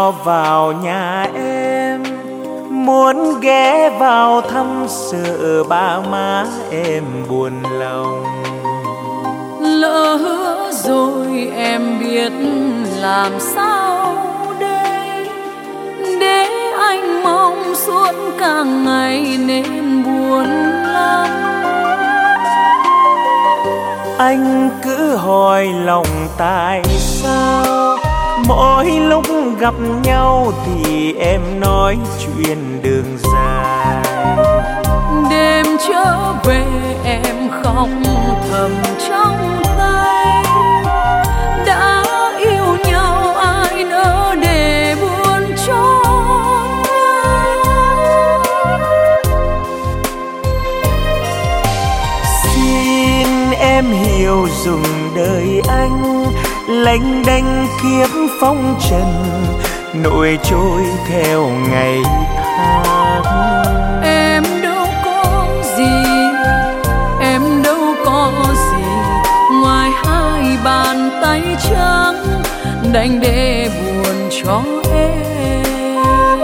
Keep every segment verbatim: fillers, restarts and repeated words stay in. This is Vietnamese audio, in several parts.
nhỏ vào nhà em, muốn ghé vào thăm sợ ba má em buồn lòng. Lỡ hứa rồi em biết làm sao đây, để anh mong suốt cả ngày nên buồn lắm. Anh cứ hỏi lòng tại sao mỗi lúc gặp nhau thì em nói chuyện đường dài. Đêm trở về em khóc thầm trong tay, đã yêu nhau ai nỡ để buồn cho nhau. Xin em hiểu dùng đời anh lênh đênh kiếp phong trần, nổi trôi theo ngày tháng. Em đâu có gì, em đâu có gì ngoài hai bàn tay trắng đành để buồn cho em.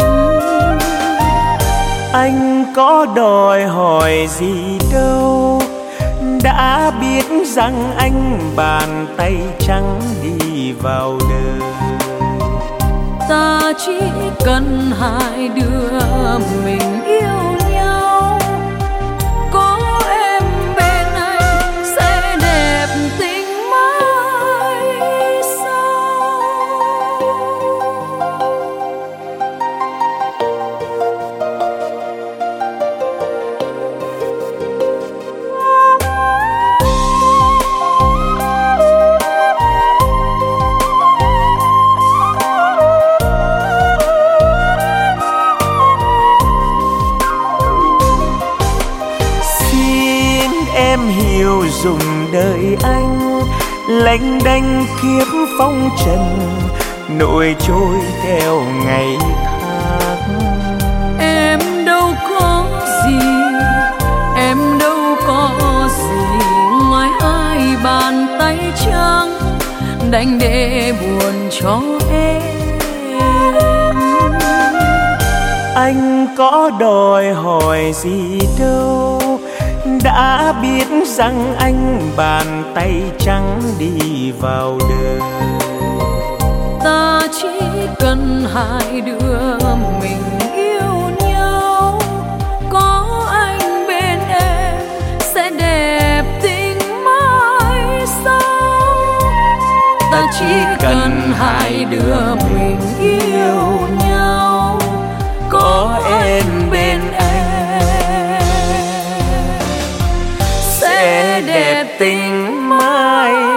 Anh có đòi hỏi gì đâu, đã biết rằng anh bàn tay trắng đi vào đời. Ta chỉ cần hai đứa mình yêu nhau, có em bên anh sẽ đẹp tình mãi sau. Em hiểu dùng đời anh lênh đênh kiếp phong trần, nổi trôi theo ngày tháng. Em đâu có gì, em đâu có gì ngoài hai bàn tay trắng đành để buồn cho em. Anh có đòi hỏi gì đâu, đã biết rằng anh bàn tay trắng đi vào đời. Ta chỉ cần hai đứa mình yêu nhau, có anh bên em sẽ đẹp tình mãi sau. Ta chỉ cần hai đứa mình yêu nhau, có em bên em sẽ đẹp tình mãi